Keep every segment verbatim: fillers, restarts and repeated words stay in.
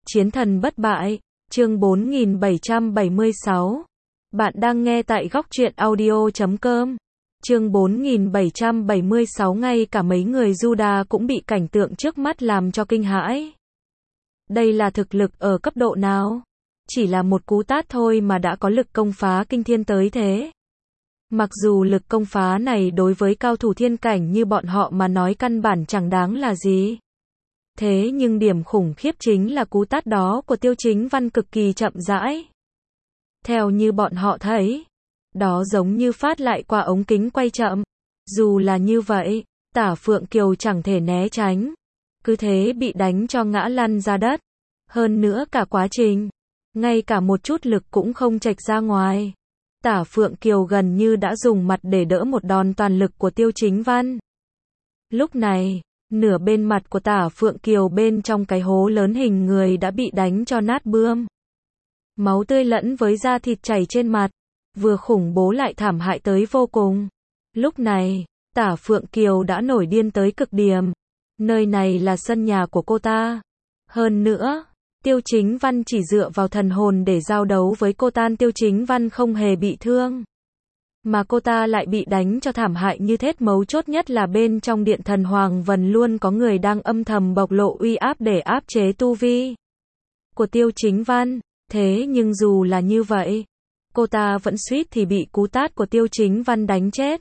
Chiến thần bất bại, chương bốn nghìn bảy trăm bảy mươi sáu. Bạn đang nghe tại góc truyện audio chấm com. Chương bốn nghìn bảy trăm bảy mươi sáu. Ngay cả mấy người Juda cũng bị cảnh tượng trước mắt làm cho kinh hãi. Đây là thực lực ở cấp độ nào? Chỉ là một cú tát thôi mà đã có lực công phá kinh thiên tới thế. Mặc dù lực công phá này đối với cao thủ thiên cảnh như bọn họ mà nói căn bản chẳng đáng là gì. Thế nhưng điểm khủng khiếp chính là cú tát đó của Tiêu Chính Văn cực kỳ chậm rãi. Theo như bọn họ thấy, đó giống như phát lại qua ống kính quay chậm. Dù là như vậy, Tả Phượng Kiều chẳng thể né tránh. Cứ thế bị đánh cho ngã lăn ra đất. Hơn nữa cả quá trình, ngay cả một chút lực cũng không chệch ra ngoài. Tả Phượng Kiều gần như đã dùng mặt để đỡ một đòn toàn lực của Tiêu Chính Văn. Lúc này, nửa bên mặt của Tả Phượng Kiều bên trong cái hố lớn hình người đã bị đánh cho nát bươm. Máu tươi lẫn với da thịt chảy trên mặt, vừa khủng bố lại thảm hại tới vô cùng. Lúc này, Tả Phượng Kiều đã nổi điên tới cực điểm. Nơi này là sân nhà của cô ta. Hơn nữa, Tiêu Chính Văn chỉ dựa vào thần hồn để giao đấu với cô ta. Tiêu Chính Văn không hề bị thương, mà cô ta lại bị đánh cho thảm hại như thế. Mấu chốt nhất là bên trong điện thần Hoàng Vân luôn có người đang âm thầm bộc lộ uy áp để áp chế tu vi của Tiêu Chính Văn. Thế nhưng dù là như vậy, cô ta vẫn suýt thì bị cú tát của Tiêu Chính Văn đánh chết.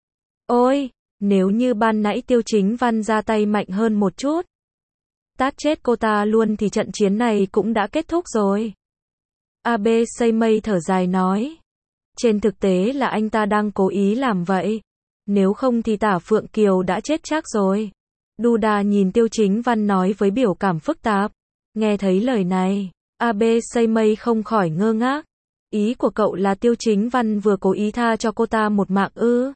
Ôi, nếu như ban nãy Tiêu Chính Văn ra tay mạnh hơn một chút, tát chết cô ta luôn thì trận chiến này cũng đã kết thúc rồi. a bê xây mây thở dài nói. Trên thực tế là anh ta đang cố ý làm vậy. Nếu không thì Tả Phượng Kiều đã chết chắc rồi. Duda nhìn Tiêu Chính Văn nói với biểu cảm phức tạp. Nghe thấy lời này, a bê xây mây không khỏi ngơ ngác. Ý của cậu là Tiêu Chính Văn vừa cố ý tha cho cô ta một mạng ư?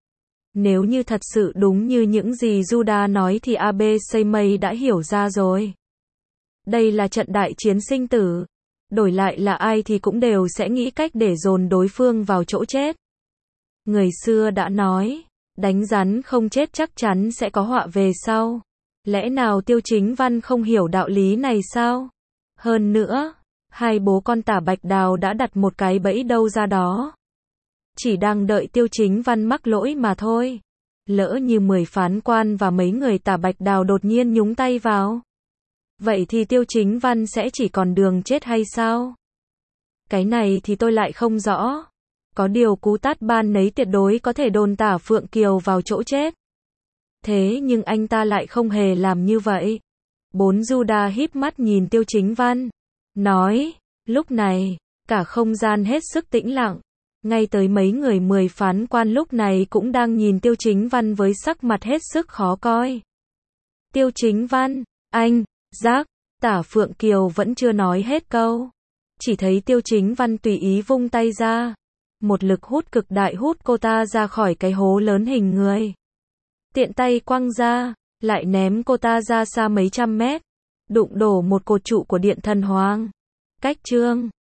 Nếu như thật sự đúng như những gì Juda nói thì a bê xây mây đã hiểu ra rồi. Đây là trận đại chiến sinh tử. Đổi lại là ai thì cũng đều sẽ nghĩ cách để dồn đối phương vào chỗ chết. Người xưa đã nói, đánh rắn không chết chắc chắn sẽ có họa về sau. Lẽ nào Tiêu Chính Văn không hiểu đạo lý này sao? Hơn nữa, hai bố con Tả Bạch Đào đã đặt một cái bẫy đâu ra đó. Chỉ đang đợi Tiêu Chính Văn mắc lỗi mà thôi. Lỡ như mười phán quan và mấy người Tả Bạch Đào đột nhiên nhúng tay vào, vậy thì Tiêu Chính Văn sẽ chỉ còn đường chết hay sao? Cái này thì tôi lại không rõ. Có điều cú tát ban nấy tuyệt đối có thể đồn Tả Phượng Kiều vào chỗ chết. Thế nhưng anh ta lại không hề làm như vậy. Bốn Juda híp mắt nhìn Tiêu Chính Văn, nói. Lúc này, cả không gian hết sức tĩnh lặng. Ngay tới mấy người mười phán quan lúc này cũng đang nhìn Tiêu Chính Văn với sắc mặt hết sức khó coi. Tiêu Chính Văn, anh, giác, Tả Phượng Kiều vẫn chưa nói hết câu. Chỉ thấy Tiêu Chính Văn tùy ý vung tay ra. Một lực hút cực đại hút cô ta ra khỏi cái hố lớn hình người. Tiện tay quăng ra, lại ném cô ta ra xa mấy trăm mét. Đụng đổ một cột trụ của điện thần Hoàng. Cách chương